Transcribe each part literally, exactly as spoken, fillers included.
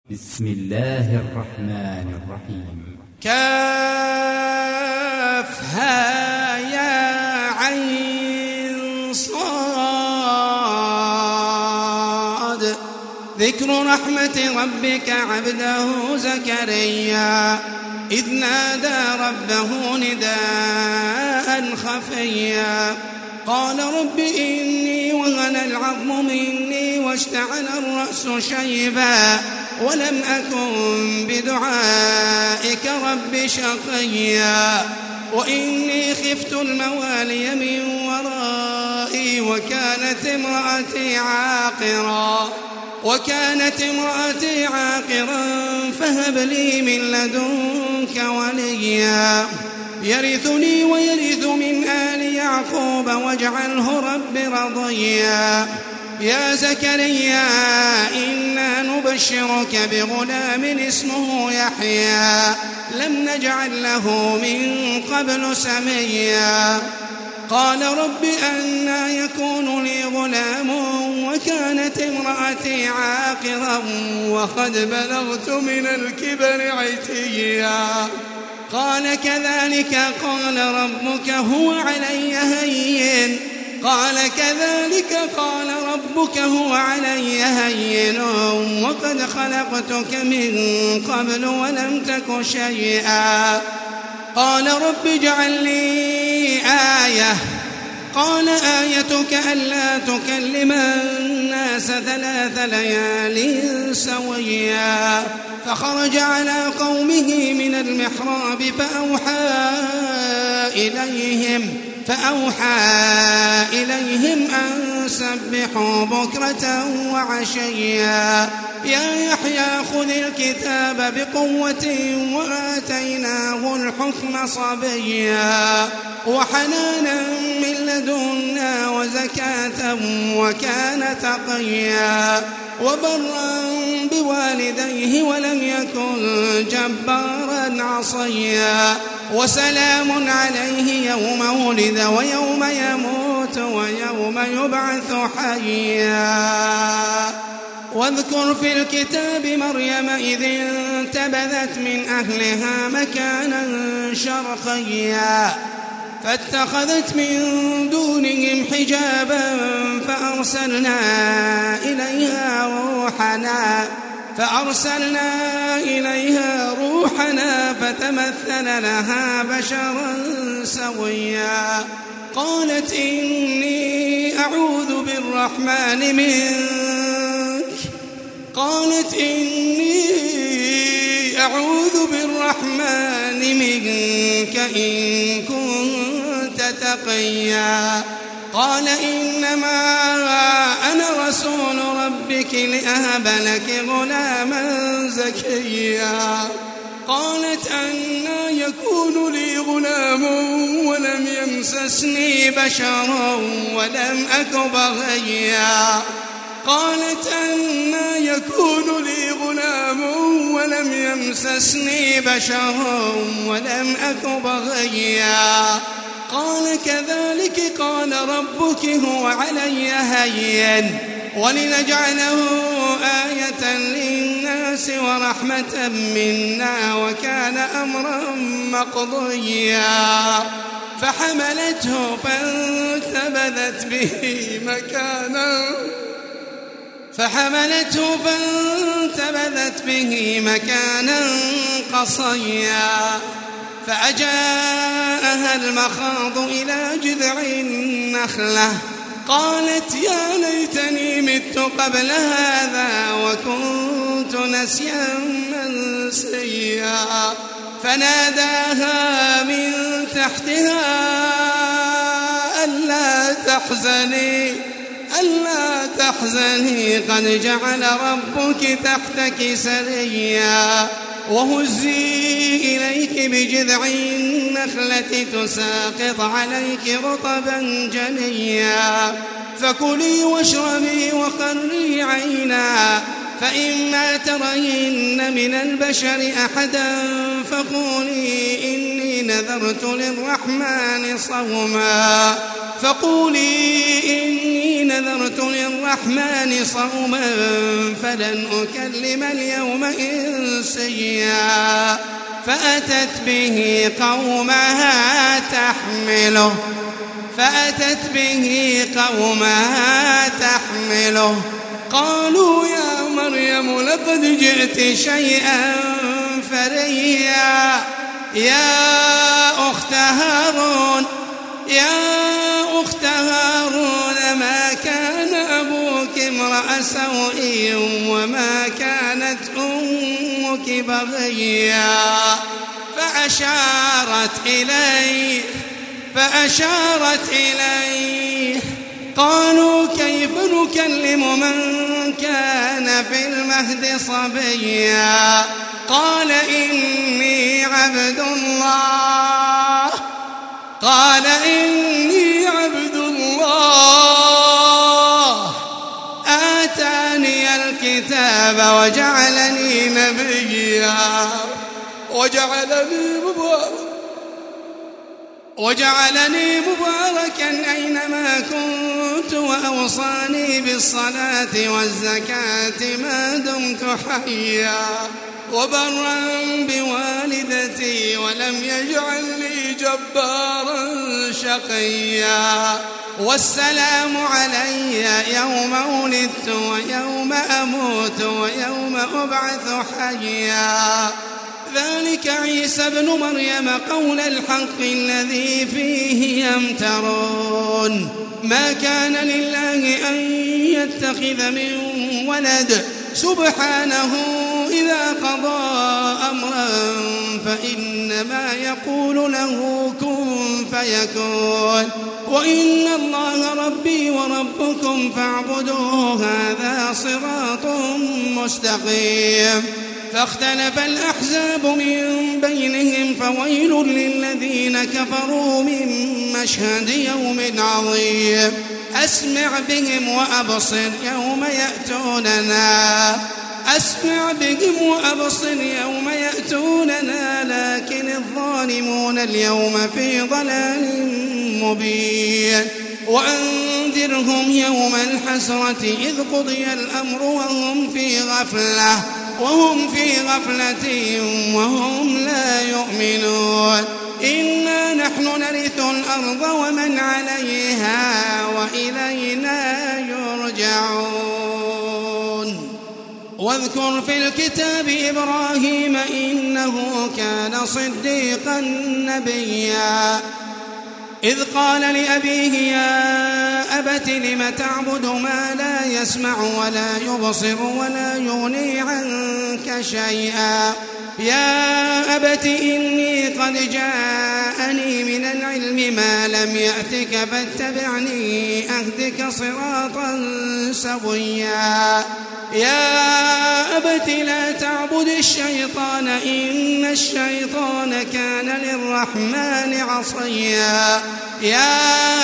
بسم الله الرحمن الرحيم. كافها يا عين صاد ذكر رحمة ربك عبده زكريا إذ نادى ربه نداء خفيا قال رب إني وهن العظم مني واشتعل الرأس شيبا ولم أكن بدعائك رب شقيا وإني خفت الموالي من ورائي وكانت امرأتي عاقرا وكانت امرأتي عاقرا فهب لي من لدنك وليا يرثني ويرث من آل يعقوب واجعله رب رضيا يا زكريا إنا نبشرك بغلام اسمه يحيى لم نجعل له من قبل سميا قال رب أنى يكون لي غلام وكانت امرأتي عاقرا وقد بلغت من الكبر عتيا قال كذلك قال ربك هو علي هين قال كذلك قال ربك هو علي هين وقد خلقتك من قبل ولم تك شيئا قال رب اجعل لي آية قال آيتك ألا تكلم الناس ثلاث ليال سويا فخرج على قومه من المحراب فأوحى إليهم فأوحى إليهم أن سبحوا بكرة وعشيا يا يحيى خذ الكتاب بقوة وآتيناه الحكم صبيا وحنانا من لدنا وزكاة وكان تقيا وبرا بوالديه ولم يكن جبارا عصيا وسلام عليه يوم ولد ويوم يموت ويوم يبعث حيا واذكر في الكتاب مريم إذ انتبذت من أهلها مكانا شرقيا فاتخذت من دونهم حجابا فأرسلنا إليها روحنا فأرسلنا إليها روحنا فتمثل لها بشرا سويا قالت إني أعوذ بالرحمن منك قالت إني أعوذ بالرحمن منك إن كنت تقيا قال إنما أنا رسول ربك لأهب لك غلاما زكيا قالت أنى يكون لي غلام ولم يمسسني بشر ولم أك بغيا قالت أنى يكون لي غلام ولم يمسسني بشر ولم أك بغيا قال كذلك قال ربك هو علي هين ولنجعله آية للناس ورحمة منا وكان أمرا مقضيا فحملته فانتبذت به مكانا فحملته فانتبذت به مكانا قصيا فأجاءها المخاض إلى جذع النخلة قالت يا ليتني مت قبل هذا وكنت نسيا منسيا فناداها من تحتها ألا تحزني ألا تحزني قد جعل ربك تحتك سريا وهزي إليك بجذع النخلة تساقط عليك رطبا جنيا فكلي واشربي وقري عينا فإما ترين من البشر أحدا فقولي إني نذرت للرحمن صوما فقولي إني نذرت للرحمن صوما فلن أكلم اليوم إنسيا فأتت به قومها تحمله فأتت به قومها تحمله قالوا يا مريم لقد جئت شيئا فريا يا أخت هارون يا أخت هارون ما كان أبوك امرأ سوء وما كانت أمك بغيا فأشارت إليه فأشارت إليه قالوا كيف نكلم من كان في المهد صبيا قال إني عبد الله قال إني عبد الله آتاني الكتاب وجعلني نبيا وجعلني مباركا وجعلني مباركا أينما كنت وأوصاني بالصلاة والزكاة ما دمت حيا وبرا بوالدتي ولم يجعلني جبارا شقيا والسلام علي يوم ولدت ويوم أموت ويوم أبعث حيا ذلك عيسى بن مريم قول الحق الذي فيه يمترون ما كان لله أن يتخذ من ولد سبحانه إذا قضى أمرا فإنما يقول له كن فيكون وإن الله ربي وربكم فاعبدوه هذا صراط مستقيم فاختلف الأحزاب من بينهم فويل للذين كفروا من مشهد يوم عظيم أسمع بهم وأبصر يوم يأتوننا أسمع بهم وأبصر يوم يأتوننا لكن الظالمون اليوم في ضلال مبين وأنذرهم يوم الحسرة إذ قضي الأمر وهم في غفلة وهم في غفلة وهم لا يؤمنون إنا نحن نرث الأرض ومن عليها وإلينا يرجعون واذكر في الكتاب إبراهيم إنه كان صديقا نبيا إذ قال لأبيه يا أبت لم تعبد ما لا يسمع ولا يبصر ولا يغني عنك شيئا يا أبت إني قد جاءني من العلم ما لم يأتك فاتبعني أهدك صراطا سويا يا أبت لا تعبد الشيطان إن الشيطان كان للرحمن عصيا يا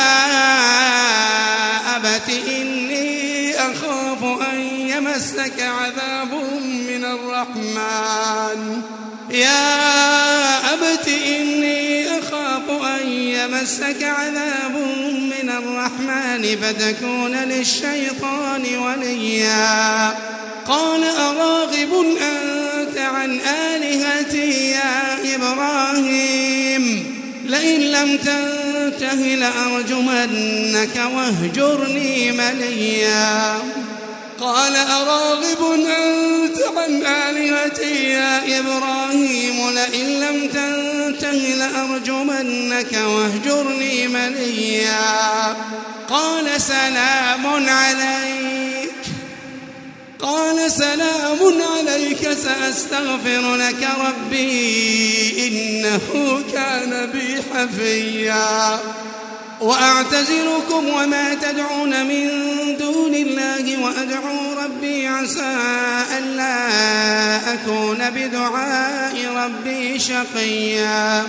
أبت إني أخاف أن يمسك عذاب من الرحمن يا أبت إني أخاف أن يمسك عذاب من الرحمن فتكون للشيطان وليا قال أراغب أنت عن آلهتي يا إبراهيم لئن لم تنته لأرجمنك واهجرني مليا قال أراغب أنت عن آلهتي يا إبراهيم لئن لم تنته لأرجمنك واهجرني مليا قال سلام عليك قال سلام عليك سأستغفر لك ربي إنه كان بي حفيا وأعتزلكم وما تدعون من دون الله وأدعو ربي عسى ألا أكون بدعاء ربي شقيا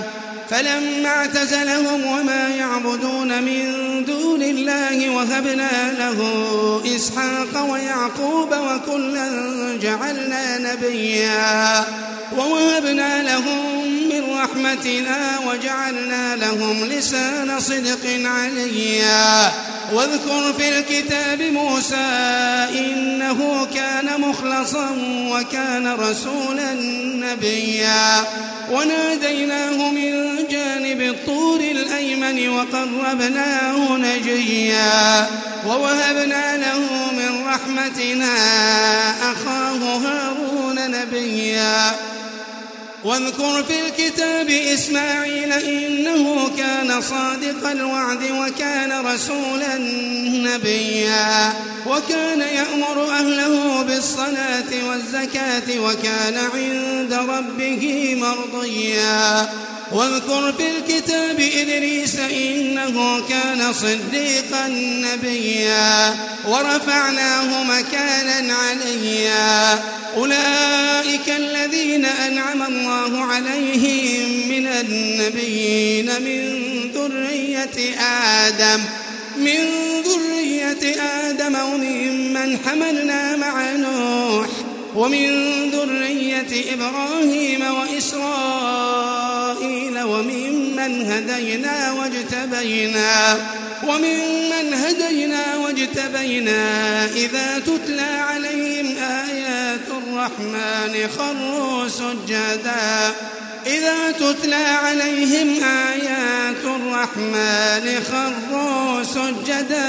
فلما اعتزلهم وما يعبدون من دون الله وهبنا له إسحاق ويعقوب وكلا جعلنا نبيا ووهبنا لهم من رحمتنا وجعلنا لهم لسان صدق عليا واذكر في الكتاب موسى إنه كان مخلصا وكان رسولا نبيا وناديناه من جانب الطور الأيمن وقربناه نجيا ووهبنا له من رحمتنا أخاه هارون نبيا واذكر في الكتاب إسماعيل إنه كان صادق الوعد وكان رسولا نبيا وكان يأمر أهله بالصلاة والزكاة وكان عند ربه مرضيا واذكر في الكتاب إدريس إنه كان صديقا نبيا ورفعناه مكانا عليا أولئك الذين أنعم الله عليهم من النبيين من ذرية آدم من ذرية آدم وممن حملنا مع نوح ومن ذرية إبراهيم وإسرائيل وممن هدينا واجتبينا وممن هدينا واجتبينا إذا تتلى عليهم آيات الرحمن خروا سجدا إذا تتلى عليهم آيات الرحمن خروا سجدا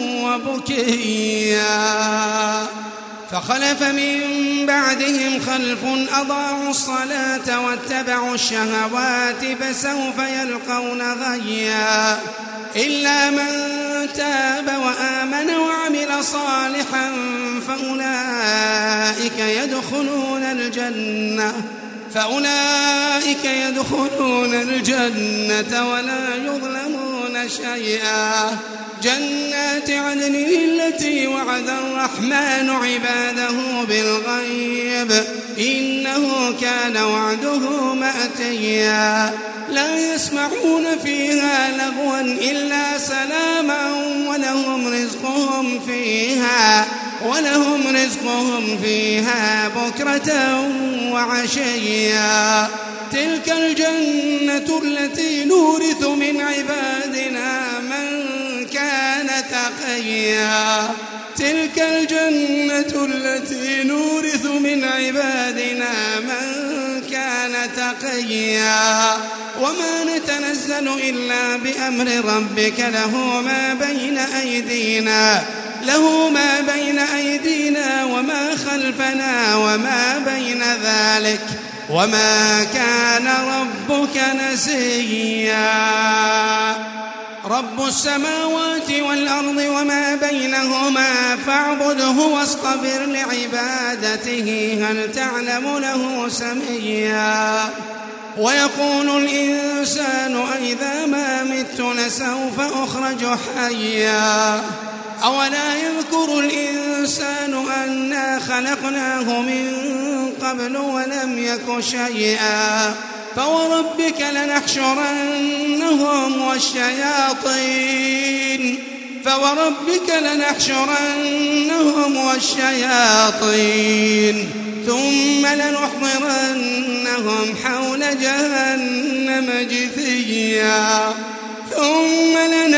وبكيا فخلف من بعدهم خلف أضاعوا الصلاة واتبعوا الشهوات فسوف يلقون غيا إلا من تاب وآمن وعمل صالحا فأولئك يدخلون الجنة فأولئك يدخلون الجنة ولا يظلمون شيئا جنات عدن التي وعد الرحمن عباده بالغيب إنه كان وعده مأتيا لا يسمعون فيها لغوا إلا سلاما ولهم رزقهم فيها ولهم رزقهم فيها بكرة وعشيا تلك الجنة التي نورث من عبادنا من كان تقيا تلك الجنة التي نورث من عبادنا من كان تقيا وما نتنزل إلا بأمر ربك له ما بين أيدينا له ما بين أيدينا وما خلفنا وما بين ذلك وما كان ربك نسيا رب السماوات والأرض وما بينهما فاعبده واصطبر لعبادته هل تعلم له سميا ويقول الإنسان أإذا ما مت لسوف أخرج حيا أولا يذكر الإنسان أنا خلقناه من قبل ولم يك شيئا فوربك لنحشرنهم والشياطين فوربك لنحشرنهم والشياطين ثم لنحضرنهم حول جهنم جثيا ثم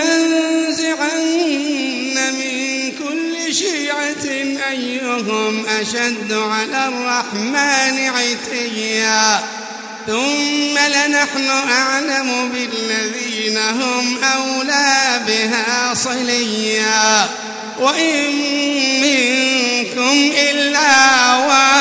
لننزعن من كل شيعة أيهم أشد على الرحمن عتيا ثم لنحن أعلم بالذين هم أولى بها صليا وإن منكم إلا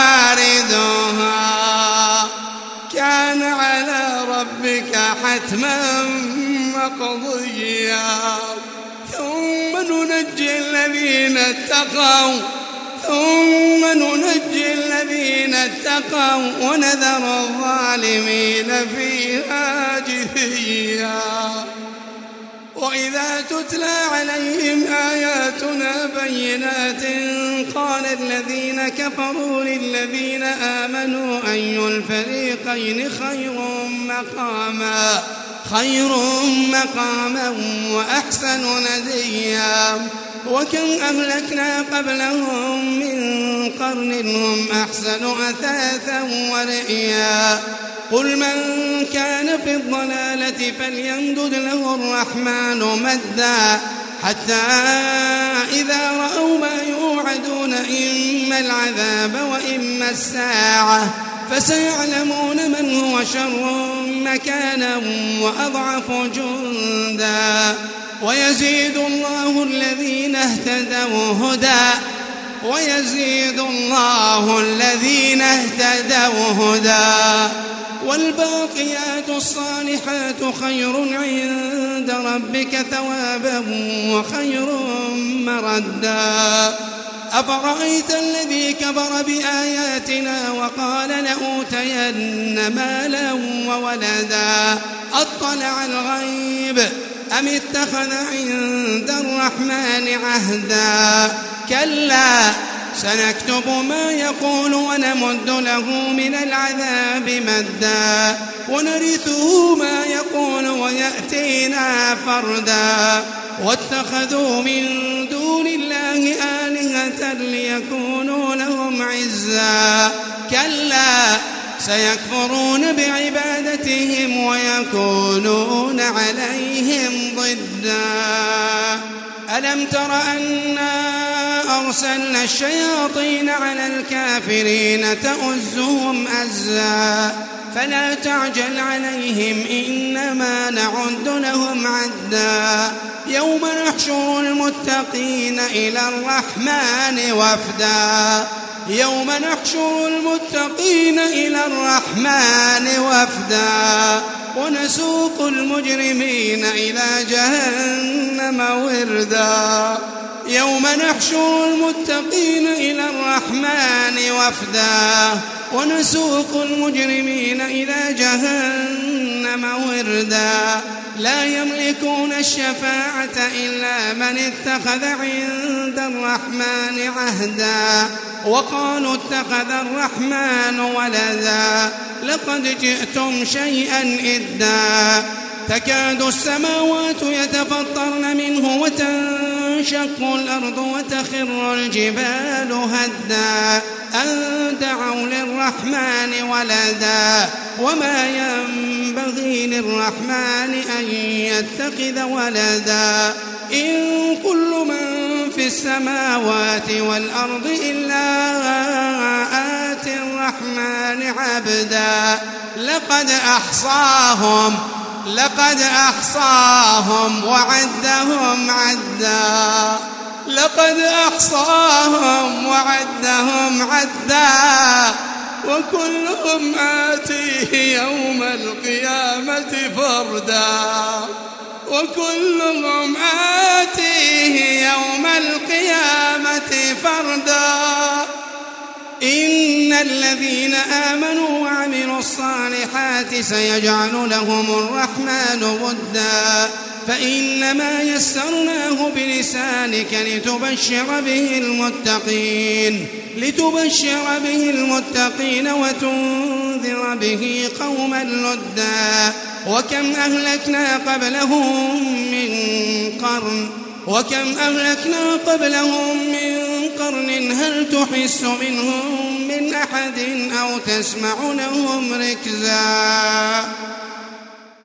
واردها كان على ربك حتما مقضيا ثم ننجي الذين اتقوا ثم ننجي الذين اتقوا ونذر الظالمين فيها جثيا وإذا تتلى عليهم آياتنا بينات قال الذين كفروا للذين آمنوا أي الفريقين خير مقاما خير مقاما وأحسن نديا وكم أهلكنا قبلهم من قرن هم أحسن أثاثا ورئيا قل من كان في الضلالة فليمدد له الرحمن مدا حتى إذا رأوا ما يوعدون إما العذاب وإما الساعة فسيعلمون من هو شر مكانا وأضعف جندا ويزيد الله الذين اهتدوا هدى ويزيد الله الذين اهتدوا هدى والباقيات الصالحات خير عند ربك ثوابا وخير مردا أفرأيت الذي كفر بآياتنا وقال لأوتين مالا وولدا أطلع الغيب أم اتخذ عند الرحمن عهدا كلا سنكتب ما يقول ونمد له من العذاب مدا ونرثه ما يقول ويأتينا فردا واتخذوا من دون الله آلهة ليكونوا لهم عزا كلا سيكفرون بعبادتهم ويكونون عليهم ضدا ألم تر أنا أرسلنا الشياطين على الكافرين تؤزهم أزا فلا تعجل عليهم إنما نعد لهم عدا يوم نحشر المتقين إلى الرحمن وفدا يوم نحشر المتقين إلى الرحمن وفدا ونسوق المجرمين إلى جهنم وردا يوم نحشر المتقين إلى الرحمن وفدا ونسوق المجرمين إلى جهنم وردا لا يملكون الشفاعة إلا من اتخذ عند الرحمن عهدا وقالوا اتخذ الرحمن ولدا لقد جئتم شيئا إدا تكاد السماوات يتفطرن منه وتنشق الأرض وتخر الجبال هدا أن دعوا للرحمن ولدا وما ينبغي للرحمن أن يتخذ ولدا إن كل من في السماوات والأرض إلا آتي الرحمن عبدا لقد أحصاهم لقد أحصاهم وعدهم عدا لقد أحصاهم وعدهم عدا وكلهم آتيه يوم القيامة فردا وكلهم آتيه يوم القيامة فردا إن الذين آمنوا وعملوا الصالحات سيجعل لهم الرحمن ودا فإنما يسرناه بلسانك لتبشر به المتقين لتبشر به المتقين وتنذر به قوما لدا وكم أهلكنا قبلهم من قرن وكم أهلكنا قبلهم من قرن هل تحس منهم من أحد أو تسمع لهم ركزا